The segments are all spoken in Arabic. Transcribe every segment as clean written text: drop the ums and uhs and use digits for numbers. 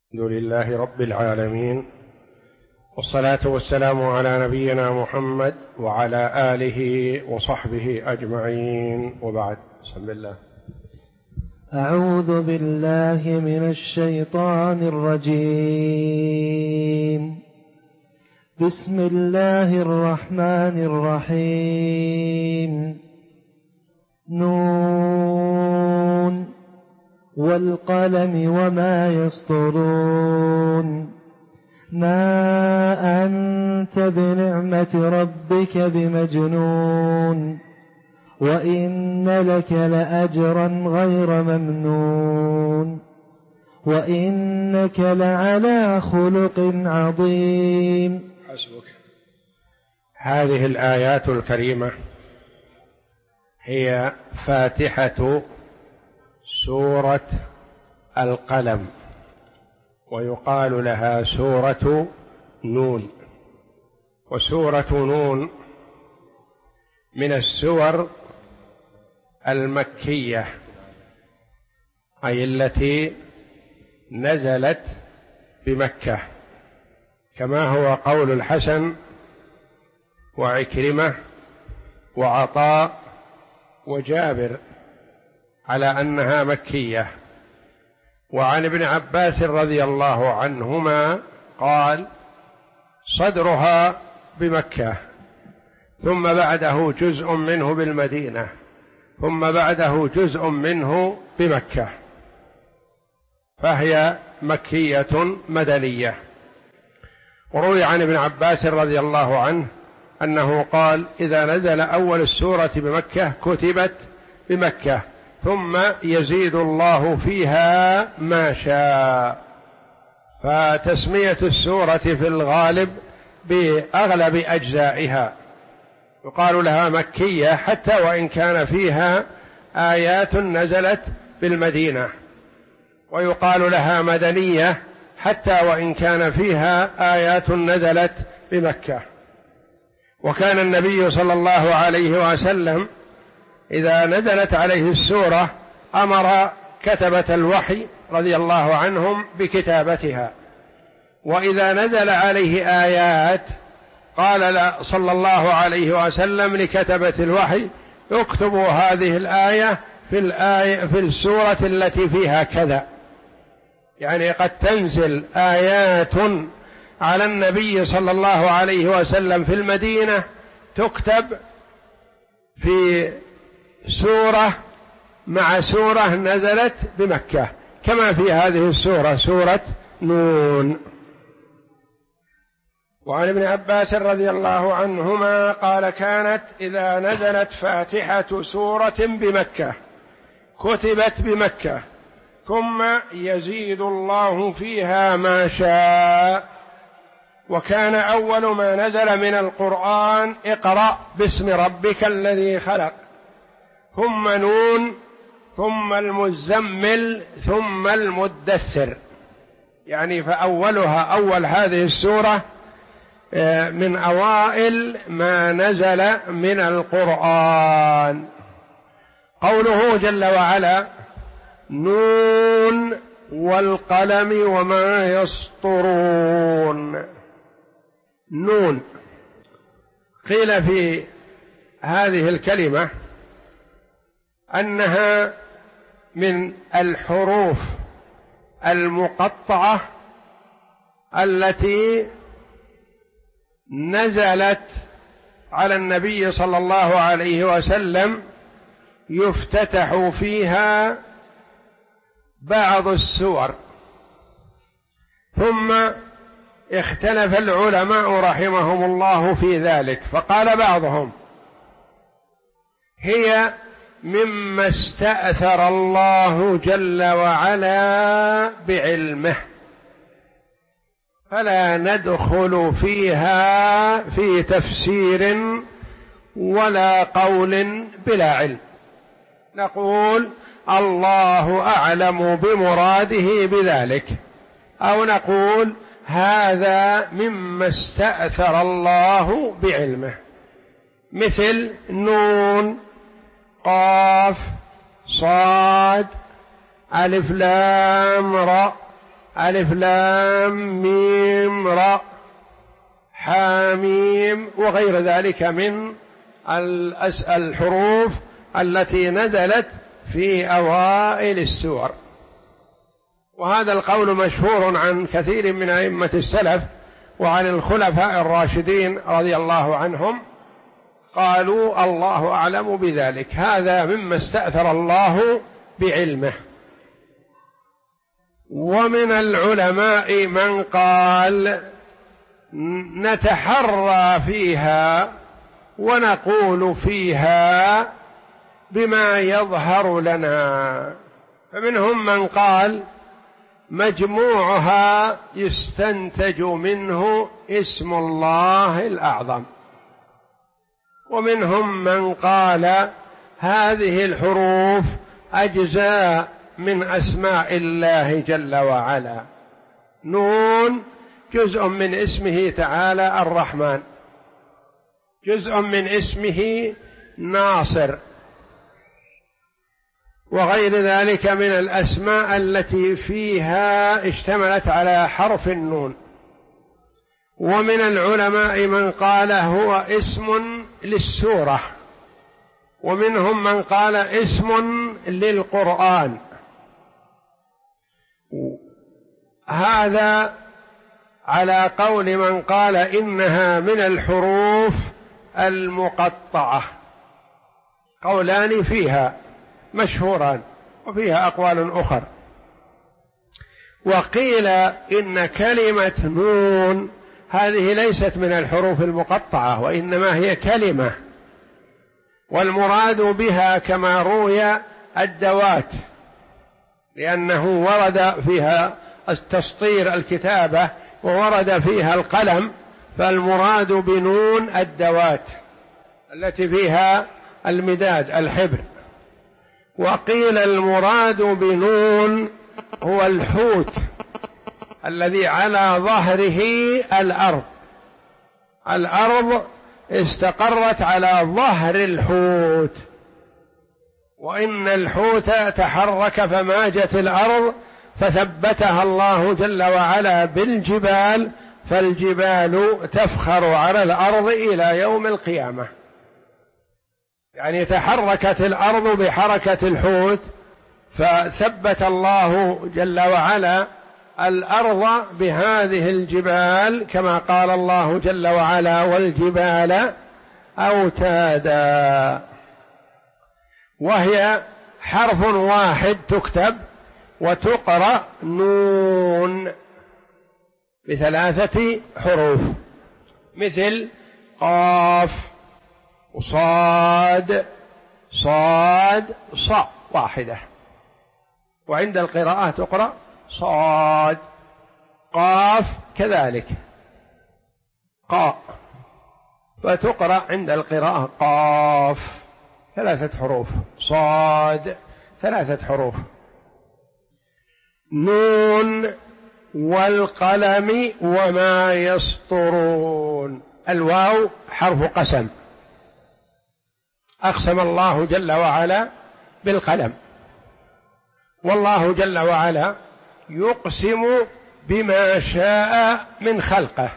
الحمد لله رب العالمين، والصلاة والسلام على نبينا محمد وعلى آله وصحبه أجمعين، وبعد. بسم الله. أعوذ بالله من الشيطان الرجيم. بسم الله الرحمن الرحيم. نون والقلم وما يسطرون. ما أنت بنعمة ربك بمجنون، وإن لك لأجرا غير ممنون، وإنك لعلى خلق عظيم. حسبك. هذه الآيات الكريمة هي فاتحة سورة القلم، ويقال لها سورة نون. وسورة نون من السور المكية، أي التي نزلت بمكة، كما هو قول الحسن وعكرمة وعطاء وجابر على أنها مكية. وعن ابن عباس رضي الله عنهما قال: صدرها بمكة، ثم بعده جزء منه بالمدينة، ثم بعده جزء منه بمكة، فهي مكية مدنية. وروي عن ابن عباس رضي الله عنه أنه قال: إذا نزل أول السورة بمكة كتبت بمكة، ثم يزيد الله فيها ما شاء. فتسمية السورة في الغالب بأغلب أجزائها يقال لها مكية، حتى وإن كان فيها آيات نزلت بالمدينة، ويقال لها مدنية حتى وإن كان فيها آيات نزلت بمكة. وكان النبي صلى الله عليه وسلم إذا نزلت عليه السورة أمر كتبة الوحي رضي الله عنهم بكتابتها، وإذا نزل عليه آيات قال صلى الله عليه وسلم لكتبة الوحي: اكتبوا هذه الآية في السورة التي فيها كذا. يعني قد تنزل آيات على النبي صلى الله عليه وسلم في المدينة تكتب في سورة مع سورة نزلت بمكة، كما في هذه السورة، سورة نون. وعن ابن عباس رضي الله عنهما قال: كانت إذا نزلت فاتحة سورة بمكة كتبت بمكة، ثم يزيد الله فيها ما شاء. وكان أول ما نزل من القرآن: اقرأ باسم ربك الذي خلق، ثم نون، ثم المزمل، ثم المدثر. يعني فأولها، أول هذه السورة من أوائل ما نزل من القرآن. قوله جل وعلا: نون والقلم وما يسطرون. نون، قيل في هذه الكلمة أنها من الحروف المقطعة التي نزلت على النبي صلى الله عليه وسلم، يفتتح فيها بعض السور. ثم اختلف العلماء رحمهم الله في ذلك، فقال بعضهم: هي مما استأثر الله جل وعلا بعلمه، فلا ندخل فيها في تفسير ولا قول بلا علم، نقول الله أعلم بمراده بذلك، أو نقول هذا مما استأثر الله بعلمه، مثل نون، قاف، صاد، ألف لام را، ألف لام ميم راء حاميم وغير ذلك من الحروف التي نزلت في أوائل السور. وهذا القول مشهور عن كثير من أئمة السلف وعن الخلفاء الراشدين رضي الله عنهم، قالوا الله أعلم بذلك، هذا مما استأثر الله بعلمه. ومن العلماء من قال نتحرى فيها ونقول فيها بما يظهر لنا، فمنهم من قال مجموعها يستنتج منه اسم الله الأعظم، ومنهم من قال هذه الحروف أجزاء من أسماء الله جل وعلا. نون جزء من اسمه تعالى الرحمن، جزء من اسمه ناصر، وغير ذلك من الأسماء التي فيها اشتملت على حرف النون. ومن العلماء من قال هو اسم للسورة، ومنهم من قال اسم للقرآن. هذا على قول من قال إنها من الحروف المقطعة، قولان فيها مشهوران وفيها أقوال أخر. وقيل إن كلمة نون هذه ليست من الحروف المقطعة، وإنما هي كلمة، والمراد بها كما روي الدوات، لأنه ورد فيها التسطير الكتابة وورد فيها القلم، فالمراد بنون الدوات التي فيها المداد الحبر. وقيل المراد بنون هو الحوت الذي على ظهره الأرض استقرت على ظهر الحوت، وإن الحوت تحرك فماجت الأرض فثبتها الله جل وعلا بالجبال، فالجبال تفخر على الأرض إلى يوم القيامة. يعني تحركت الأرض بحركة الحوت، فثبت الله جل وعلا الأرض بهذه الجبال، كما قال الله جل وعلا والجبال أوتادا. وهي حرف واحد تكتب وتقرأ نون ب3 حروف، مثل قاف وصاد صاد صاء واحدة، وعند القراءة تقرأ صاد. قاف كذلك قاء، فتقرأ عند القراءة قاف 3 حروف، صاد 3 حروف. نون والقلم وما يسطرون، الواو حرف قسم، أقسم الله جل وعلا بالقلم، والله جل وعلا يقسم بما شاء من خلقه،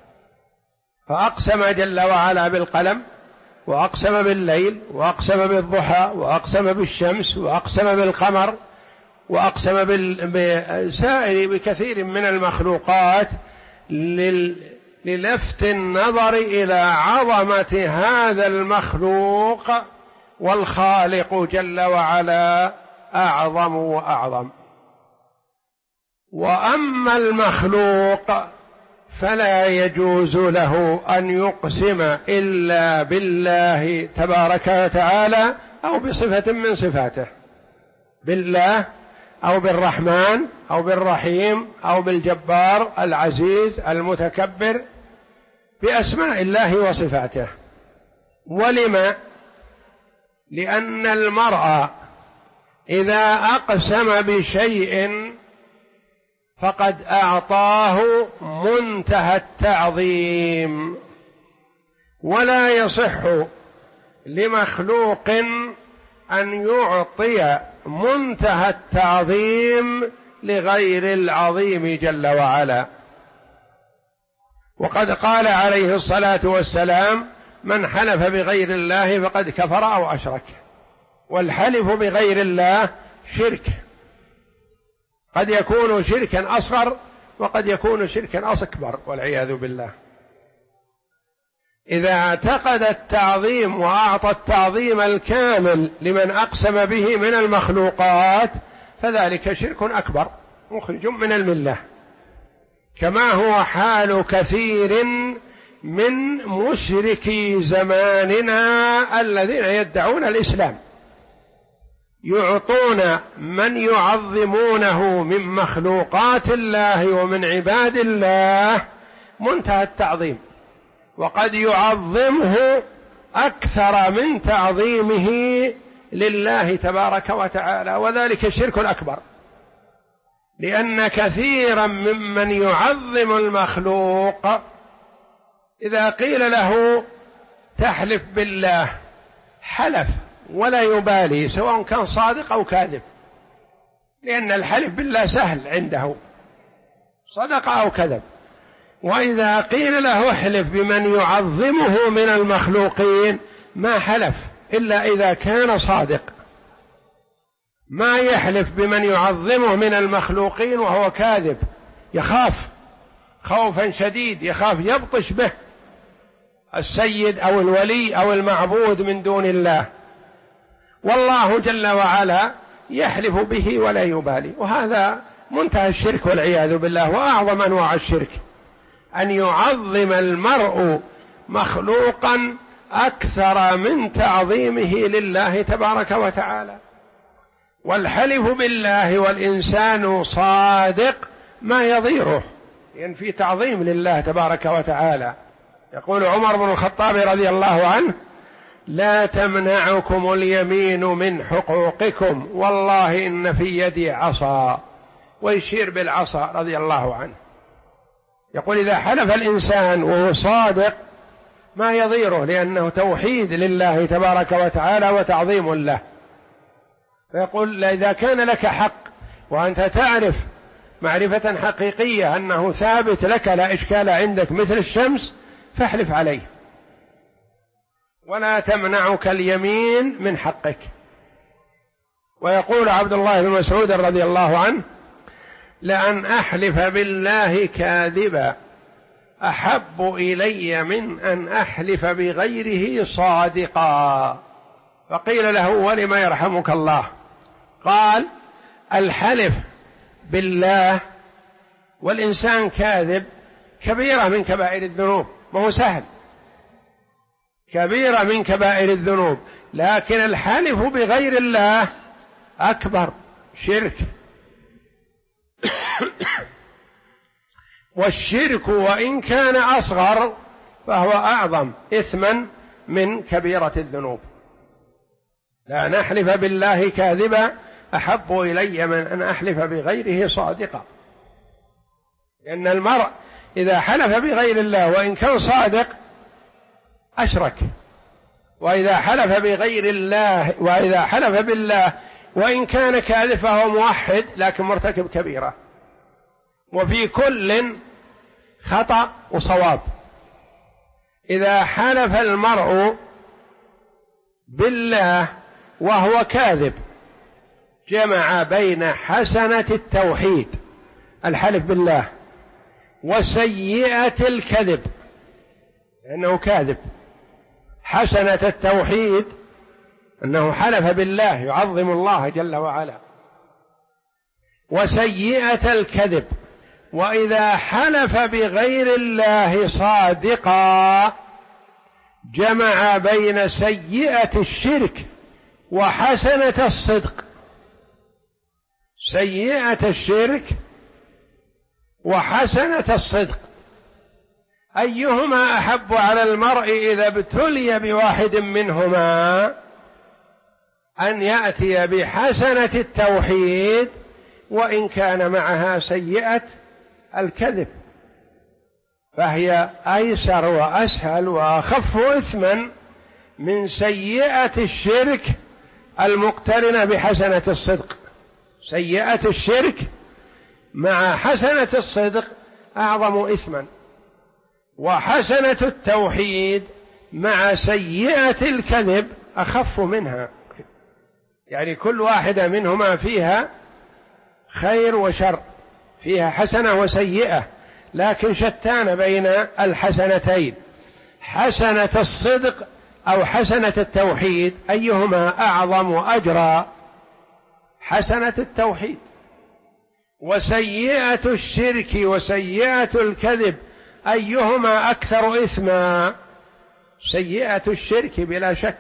فأقسم جل وعلا بالقلم، وأقسم بالليل، وأقسم بالضحى، وأقسم بالشمس، وأقسم بالقمر، وأقسم بكثير من المخلوقات للفت النظر إلى عظمة هذا المخلوق، والخالق جل وعلا أعظم وأعظم. وأما المخلوق فلا يجوز له أن يقسم إلا بالله تبارك وتعالى أو بصفة من صفاته، بالله أو بالرحمن أو بالرحيم أو بالجبار العزيز المتكبر، بأسماء الله وصفاته. ولما؟ لأن المرء إذا أقسم بشيء فقد أعطاه منتهى التعظيم، ولا يصح لمخلوق أن يعطي منتهى التعظيم لغير العظيم جل وعلا. وقد قال عليه الصلاة والسلام: من حلف بغير الله فقد كفر أو أشرك. والحلف بغير الله شرك، قد يكون شركا أصغر وقد يكون شركا أكبر والعياذ بالله. إذا اعتقد التعظيم وأعطى التعظيم الكامل لمن أقسم به من المخلوقات فذلك شرك أكبر مخرج من الملة، كما هو حال كثير من مشركي زماننا الذين يدعون الإسلام، يعطون من يعظمونه من مخلوقات الله ومن عباد الله منتهى التعظيم، وقد يعظمه أكثر من تعظيمه لله تبارك وتعالى، وذلك الشرك الأكبر. لأن كثيرا ممن يعظم المخلوق إذا قيل له تحلف بالله حلف ولا يبالي سواء كان صادق أو كاذب، لأن الحلف بالله سهل عنده، صدق أو كذب. وإذا قيل له احلف بمن يعظمه من المخلوقين ما حلف إلا إذا كان صادق، ما يحلف بمن يعظمه من المخلوقين وهو كاذب، يخاف خوفا شديد، يخاف يبطش به السيد أو الولي أو المعبود من دون الله، والله جل وعلا يحلف به ولا يبالي. وهذا منتهى الشرك والعياذ بالله، وأعظم أنواع الشرك أن يعظم المرء مخلوقا أكثر من تعظيمه لله تبارك وتعالى. والحلف بالله والإنسان صادق ما يضيره، لأن في تعظيم لله تبارك وتعالى. يقول عمر بن الخطاب رضي الله عنه: لا تمنعكم اليمين من حقوقكم، والله إن في يدي عصا، ويشير بالعصا رضي الله عنه. يقول إذا حلف الإنسان وهو صادق ما يضيره، لأنه توحيد لله تبارك وتعالى وتعظيم له. فيقول إذا كان لك حق وأنت تعرف معرفة حقيقية أنه ثابت لك لا إشكال عندك مثل الشمس فاحلف عليه، ولا تمنعك اليمين من حقك. ويقول عبد الله بن مسعود رضي الله عنه: لأن أحلف بالله كاذبا أحب إلي من أن أحلف بغيره صادقا. فقيل له: ولم يرحمك الله؟ قال: الحلف بالله والإنسان كاذب كبيرة من كبائر الذنوب، ما هو سهل، كبيرة من كبائر الذنوب، لكن الحلف بغير الله أكبر شرك. والشرك وإن كان أصغر فهو أعظم إثما من كبيرة الذنوب. لا نحلف بالله كاذبا أحب إلي من أن أحلف بغيره صادقا، لأن المرء إذا حلف بغير الله وإن كان صادق أشرك، وإذا حلف بغير الله وإذا حلف بالله وإن كان كاذب فهو موحد لكن مرتكب كبيرة. وفي كل خطأ وصواب. إذا حلف المرء بالله وهو كاذب جمع بين حسنة التوحيد الحلف بالله وسيئة الكذب، لأنه كاذب. حسنة التوحيد أنه حلف بالله يعظم الله جل وعلا، وسيئة الكذب وإذا حلف بغير الله صادقا جمع بين سيئة الشرك وحسنة الصدق. سيئة الشرك وحسنة الصدق أيهما أحب على المرء إذا ابتلي بواحد منهما؟ أن يأتي بحسنة التوحيد وإن كان معها سيئة الكذب، فهي أيسر وأسهل وأخف إثما من سيئة الشرك المقترنة بحسنة الصدق. سيئة الشرك مع حسنة الصدق أعظم إثما، وحسنة التوحيد مع سيئة الكذب أخف منها. يعني كل واحدة منهما فيها خير وشر، فيها حسنة وسيئة، لكن شتان بين الحسنتين. حسنة الصدق أو حسنة التوحيد أيهما أعظم أجرا؟ حسنة التوحيد. وسيئة الشرك وسيئة الكذب أيهما أكثر إثما؟ سيئة الشرك بلا شك.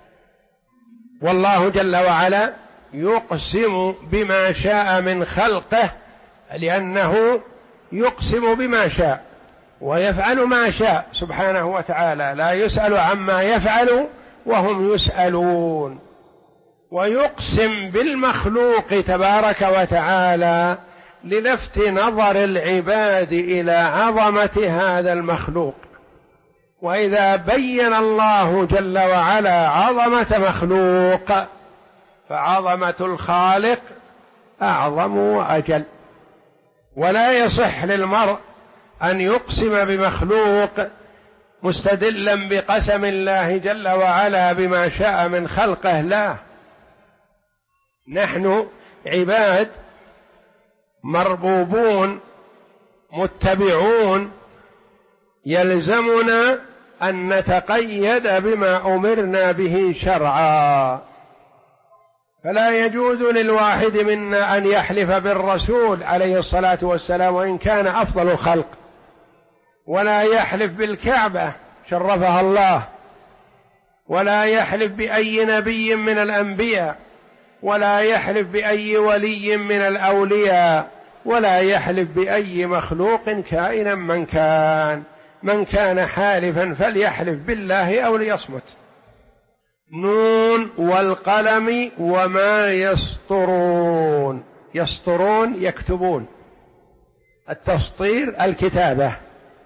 والله جل وعلا يقسم بما شاء من خلقه، لأنه يقسم بما شاء ويفعل ما شاء سبحانه وتعالى، لا يسأل عما يفعل وهم يسألون. ويقسم بالمخلوق تبارك وتعالى للفت نظر العباد إلى عظمة هذا المخلوق. وإذا بين الله جل وعلا عظمة مخلوق فعظمة الخالق أعظم وأجل. ولا يصح للمرء أن يقسم بمخلوق مستدلا بقسم الله جل وعلا بما شاء من خلقه، لا، نحن عباد مربوبون متبعون، يلزمنا أن نتقيد بما أمرنا به شرعا. فلا يجوز للواحد منا أن يحلف بالرسول عليه الصلاة والسلام وإن كان أفضل الخلق، ولا يحلف بالكعبة شرفها الله، ولا يحلف بأي نبي من الأنبياء، ولا يحلف بأي ولي من الأولياء، ولا يحلف بأي مخلوق كائنا من كان. من كان حالفا فليحلف بالله أو ليصمت. نون والقلم وما يسطرون. يسطرون يكتبون، التسطير الكتابة.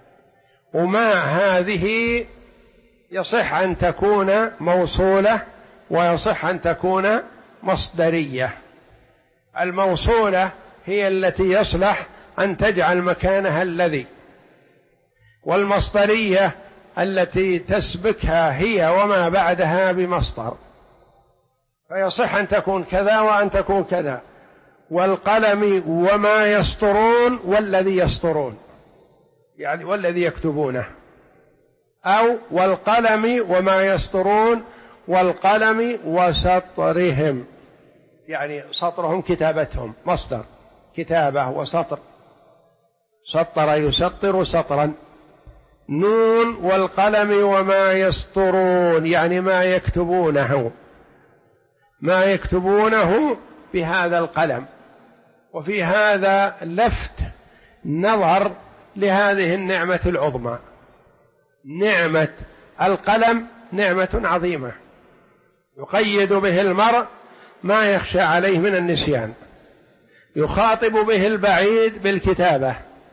وما هذه يصح أن تكون موصولة ويصح أن تكون مصدرية. الموصولة هي التي يصلح أن تجعل مكانها الذي، والمصدرية التي تسبكها هي وما بعدها بمصدر، فيصح أن تكون كذا وأن تكون كذا. والقلم وما يسطرون والذي يسطرون، يعني والذي يكتبونه، أو والقلم وما يسطرون والقلم وسطرهم، يعني سطرهم كتابتهم، مصدر كتابة وسطر، سطر يسطر سطرا. نون والقلم وما يسطرون يعني ما يكتبونه، ما يكتبونه بهذا القلم. وفي هذا لفت نظر لهذه النعمة العظمى. نعمة القلم نعمة عظيمة يقيد به المرء ما يخشى عليه من النسيان، يخاطب به البعيد بالكتابة،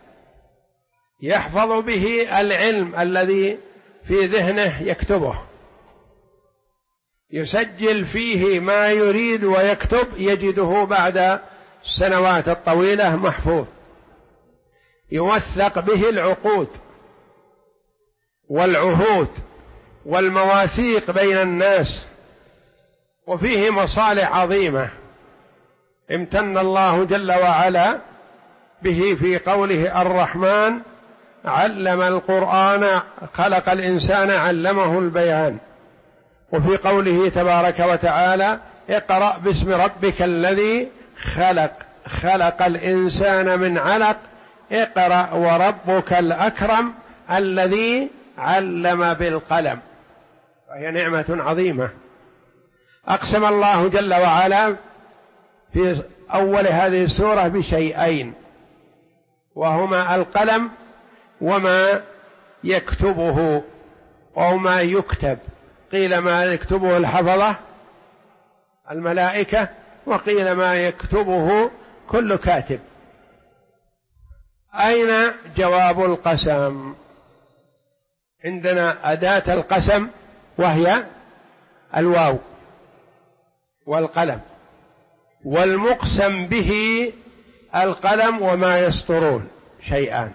يحفظ به العلم الذي في ذهنه يكتبه، يسجل فيه ما يريد ويكتب يجده بعد السنوات الطويلة محفوظ، يوثق به العقود والعهود والمواثيق بين الناس، وفيه مصالح عظيمة امتن الله جل وعلا به في قوله الرحمن علم القرآن خلق الإنسان علمه البيان، وفي قوله تبارك وتعالى اقرأ باسم ربك الذي خلق خلق الإنسان من علق اقرأ وربك الأكرم الذي علم بالقلم. وهي نعمة عظيمة. أقسم الله جل وعلا في أول هذه السورة بشيئين، وهما القلم وما يكتبه أو ما يكتب. قيل ما يكتبه الحفظة الملائكة، وقيل ما يكتبه كل كاتب. أين جواب القسم؟ عندنا أداة القسم وهي الواو والقلم، والمقسم به القلم وما يسطرون شيئان.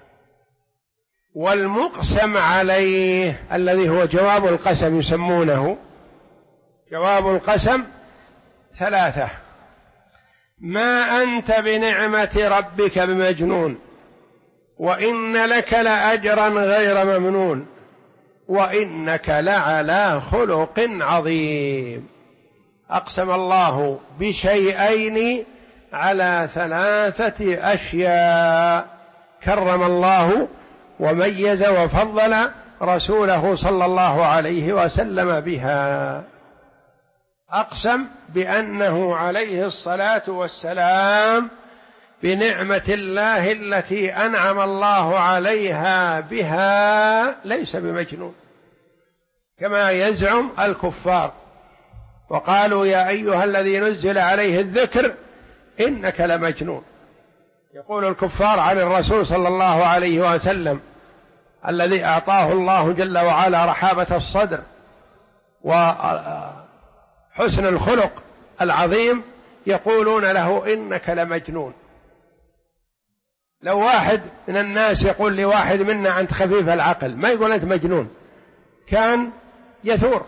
والمقسم عليه الذي هو جواب القسم يسمونه جواب القسم 3: ما أنت بنعمة ربك بمجنون، وإن لك لأجرا غير ممنون، وإنك لعلى خلق عظيم. أقسم الله بشيئين على 3 أشياء كرم الله وميز وفضل رسوله صلى الله عليه وسلم بها. أقسم بأنه عليه الصلاة والسلام بنعمة الله التي أنعم الله عليها بها ليس بمجنون كما يزعم الكفار، وقالوا يا أيها الذي نزل عليه الذكر إنك لمجنون. يقول الكفار عن الرسول صلى الله عليه وسلم الذي أعطاه الله جل وعلا رحابة الصدر وحسن الخلق العظيم، يقولون له إنك لمجنون. لو واحد من الناس يقول لواحد منا أنت خفيف العقل، ما يقول أنت مجنون، كان يثور.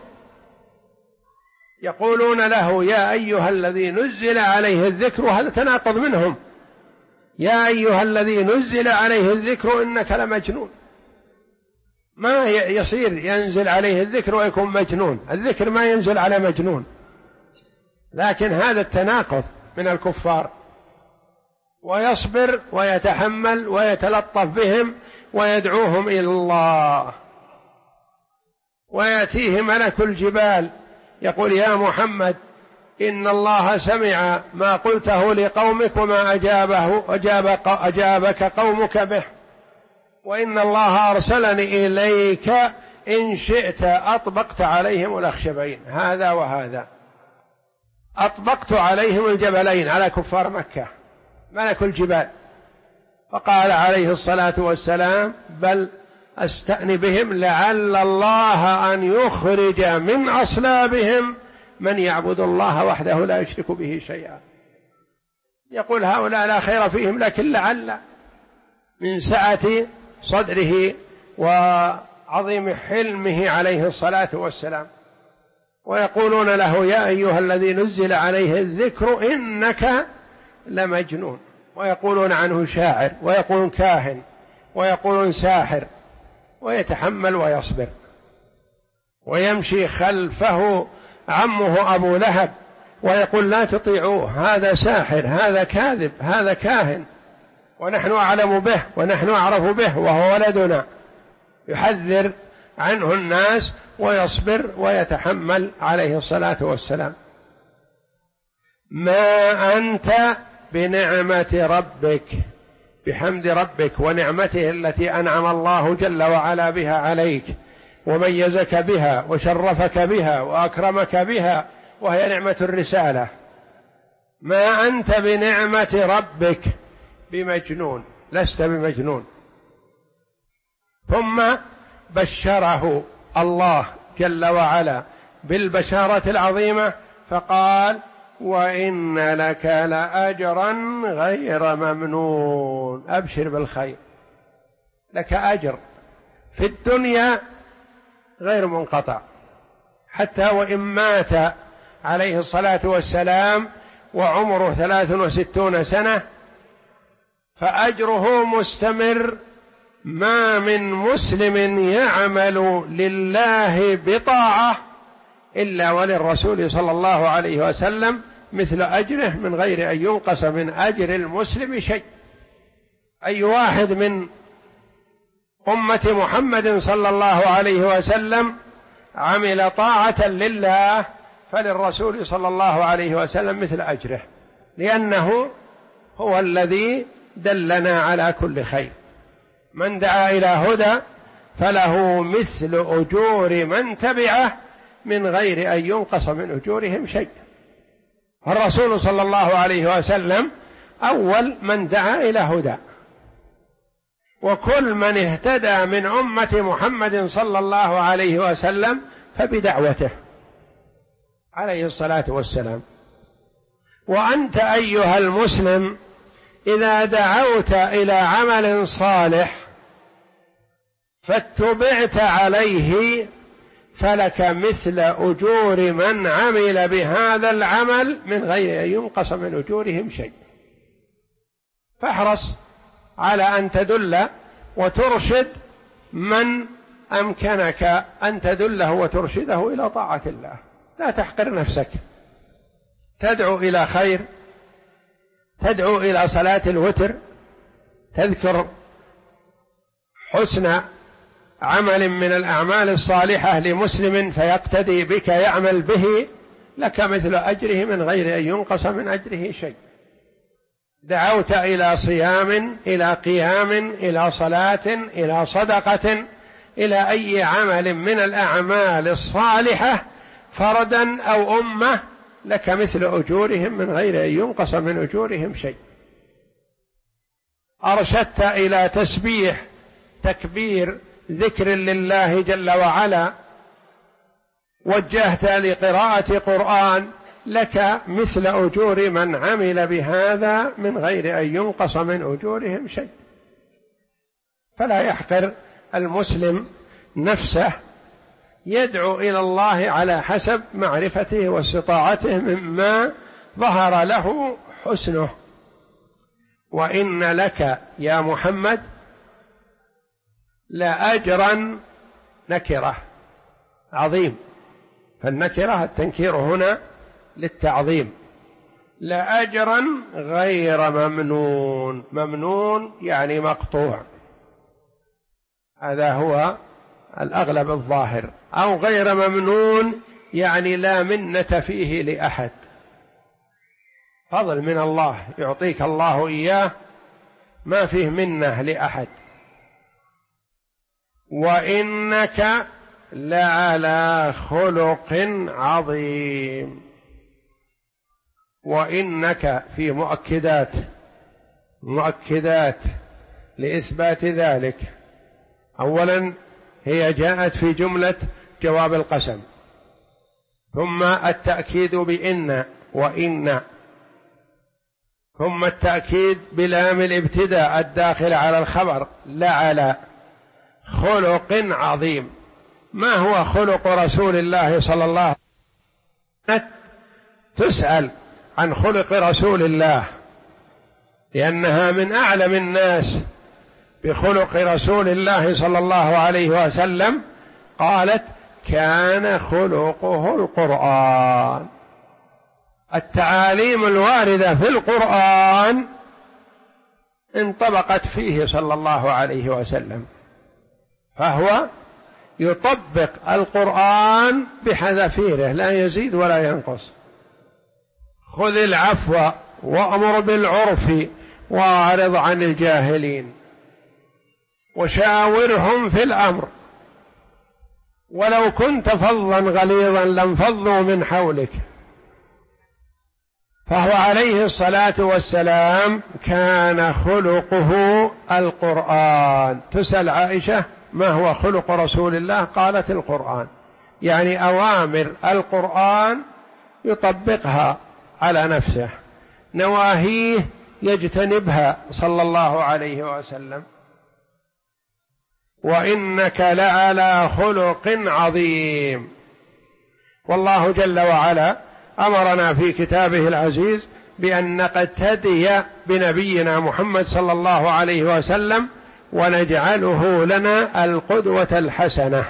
يقولون له يا أيها الذي نزل عليه الذكر، وهذا تناقض منهم، يا أيها الذي نزل عليه الذكر إنك لمجنون. ما يصير ينزل عليه الذكر ويكون مجنون، الذكر ما ينزل على مجنون. لكن هذا التناقض من الكفار، ويصبر ويتحمل ويتلطف بهم ويدعوهم إلى الله. ويأتيه ملك الجبال يقول يا محمد إن الله سمع ما قلته لقومك وما أجابك قومك به، وإن الله أرسلني إليك إن شئت أطبقت عليهم الأخشبين، هذا وهذا، أطبقت عليهم الجبلين على كفار مكة ملك الجبال. فقال عليه الصلاة والسلام بل أستأن بهم لعل الله أن يخرج من أصلابهم من يعبد الله وحده لا يشرك به شيئا. يقول هؤلاء لا خير فيهم، لكن لعل من سعة صدره وعظيم حلمه عليه الصلاة والسلام. ويقولون له يا أيها الذي نزل عليه الذكر إنك لمجنون، ويقولون عنه شاعر، ويقولون كاهن، ويقولون ساحر، ويتحمل ويصبر. ويمشي خلفه عمه أبو لهب ويقول لا تطيعوه، هذا ساحر، هذا كاذب، هذا كاهن، ونحن أعلم به ونحن أعرف به وهو ولدنا. يحذر عنه الناس ويصبر ويتحمل عليه الصلاة والسلام. ما أنت بنعمة ربك، بحمد ربك ونعمته التي أنعم الله جل وعلا بها عليك وميزك بها وشرفك بها وأكرمك بها، وهي نعمة الرسالة. ما أنت بنعمة ربك بمجنون، لست بمجنون. ثم بشره الله جل وعلا بالبشارة العظيمة فقال وإن لك لأجرا غير ممنون، أبشر بالخير، لك أجر في الدنيا غير منقطع، حتى وإن مات عليه الصلاة والسلام وعمره 63 سنة فأجره مستمر. ما من مسلم يعمل لله بطاعة إلا وللرسول صلى الله عليه وسلم مثل أجره من غير أن ينقص من أجر المسلم شيء. أي واحد من أمة محمد صلى الله عليه وسلم عمل طاعة لله فللرسول صلى الله عليه وسلم مثل أجره، لأنه هو الذي دلنا على كل خير. من دعا إلى هدى فله مثل أجور من تبعه من غير أن ينقص من أجورهم شيء. الرسول صلى الله عليه وسلم أول من دعا إلى هدى، وكل من اهتدى من أمة محمد صلى الله عليه وسلم فبدعوته عليه الصلاة والسلام. وأنت أيها المسلم إذا دعوت إلى عمل صالح فاتبعت عليه فلك مثل أجور من عمل بهذا العمل من غير أن ينقص من أجورهم شيء. فاحرص على أن تدل وترشد من أمكنك أن تدله وترشده إلى طاعة الله. لا تحقر نفسك، تدعو إلى خير، تدعو إلى صلاة الوتر، تذكر حسن عمل من الأعمال الصالحة لمسلم فيقتدي بك يعمل به، لك مثل أجره من غير أن ينقص من أجره شيء. دعوت إلى صيام، إلى قيام، إلى صلاة، إلى صدقة، إلى أي عمل من الأعمال الصالحة فردا أو أمة، لك مثل أجورهم من غير أن ينقص من أجورهم شيء. أرشدت إلى تسبيح، تكبير، ذكر لله جل وعلا، وجهت لقراءة قرآن، لك مثل أجور من عمل بهذا من غير أن ينقص من أجورهم شيء. فلا يحقر المسلم نفسه، يدعو إلى الله على حسب معرفته واستطاعته مما ظهر له حسنه. وإن لك يا محمد لأجرا، نكرة عظيم، فالنكرة التنكير هنا للتعظيم، لأجرا غير ممنون. ممنون يعني مقطوع، هذا هو الأغلب الظاهر، أو غير ممنون يعني لا منة فيه لأحد، فضل من الله يعطيك الله إياه، ما فيه منة لأحد. وإنك لعلى خلق عظيم. وإنك في مؤكدات لإثبات ذلك. أولا هي جاءت في جملة جواب القسم، ثم التأكيد بإن وإن، ثم التأكيد بلام الابتداء الداخل على الخبر لعلى خلق عظيم. ما هو خلق رسول الله صلى الله عليه وسلم؟ تسأل عن خلق رسول الله لأنها من أعلم الناس بخلق رسول الله صلى الله عليه وسلم. قالت كان خلقه القرآن. التعاليم الواردة في القرآن انطبقت فيه صلى الله عليه وسلم، فهو يطبق القرآن بحذافيره لا يزيد ولا ينقص. خذ العفو وأمر بالعرف وأعرض عن الجاهلين وشاورهم في الأمر ولو كنت فظا غليظا لانفضوا من حولك. فهو عليه الصلاة والسلام كان خلقه القرآن. تسأل عائشة ما هو خلق رسول الله؟ قالت القرآن، يعني أوامر القرآن يطبقها على نفسه، نواهيه يجتنبها صلى الله عليه وسلم. وإنك لعلى خلق عظيم. والله جل وعلا أمرنا في كتابه العزيز بأن نقتدي بنبينا محمد صلى الله عليه وسلم ونجعله لنا القدوة الحسنة.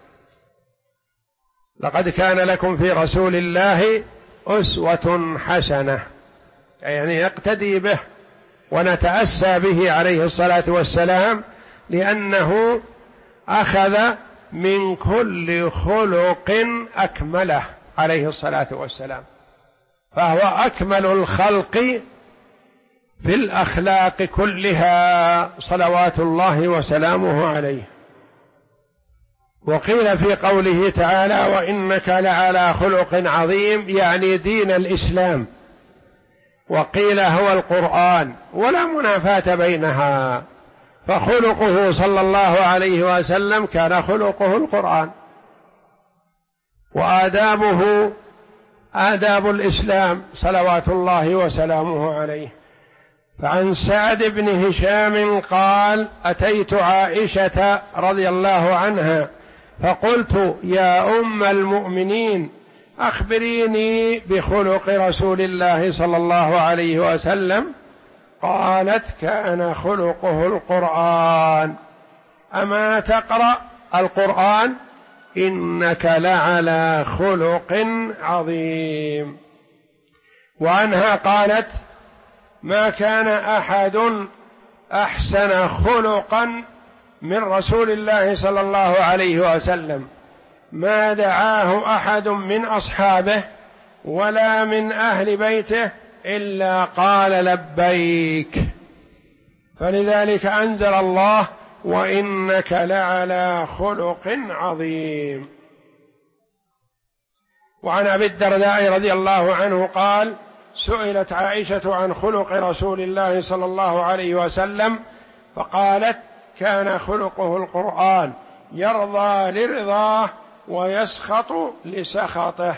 لقد كان لكم في رسول الله أسوة حسنة، يعني يقتدي به ونتأسى به عليه الصلاة والسلام، لأنه أخذ من كل خلق أكمله عليه الصلاة والسلام، فهو أكمل الخلق في الأخلاق كلها صلوات الله وسلامه عليه. وقيل في قوله تعالى وإنك لعلى خلق عظيم يعني دين الإسلام، وقيل هو القرآن، ولا منافاة بينها، فخلقه صلى الله عليه وسلم كان خلقه القرآن، وآدابه آداب الإسلام صلوات الله وسلامه عليه. فعن سعد بن هشام قال أتيت عائشة رضي الله عنها فقلت يا أم المؤمنين أخبريني بخلق رسول الله صلى الله عليه وسلم. قالت كان خلقه القرآن. أما تقرأ القرآن إنك لعلى خلق عظيم. وعنها قالت ما كان أحد أحسن خلقا من رسول الله صلى الله عليه وسلم، ما دعاه أحد من أصحابه ولا من أهل بيته إلا قال لبيك، فلذلك أنزل الله وإنك لعلى خلق عظيم. وعن أبي الدرداء رضي الله عنه قال سئلت عائشة عن خلق رسول الله صلى الله عليه وسلم فقالت كان خلقه القرآن يرضى لرضاه ويسخط لسخطه.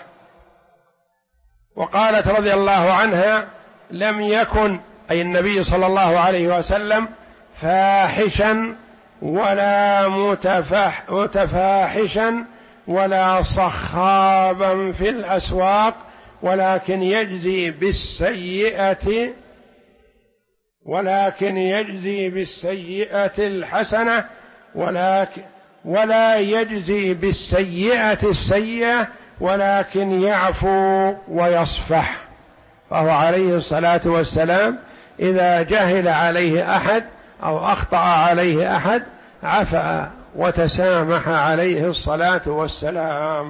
وقالت رضي الله عنها لم يكن أي النبي صلى الله عليه وسلم فاحشا ولا متفاحشا ولا صخابا في الأسواق، ولكن يجزي بالسيئة الحسنة، ولا يجزي بالسيئة السيئة، ولكن يعفو ويصفح. فهو عليه الصلاة والسلام إذا جهل عليه أحد أو أخطأ عليه أحد عفا وتسامح عليه الصلاة والسلام.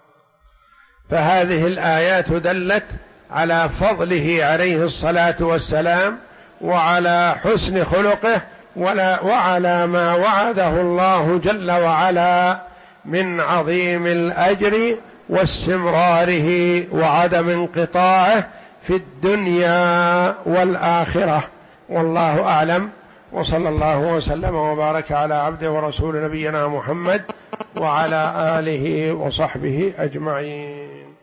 فهذه الآيات دلت على فضله عليه الصلاة والسلام وعلى حسن خلقه وعلى ما وعده الله جل وعلا من عظيم الأجر واستمراره وعدم انقطاعه في الدنيا والآخرة. والله أعلم، وصلى الله وسلم وبارك على عبده ورسول نبينا محمد وعلى آله وصحبه أجمعين.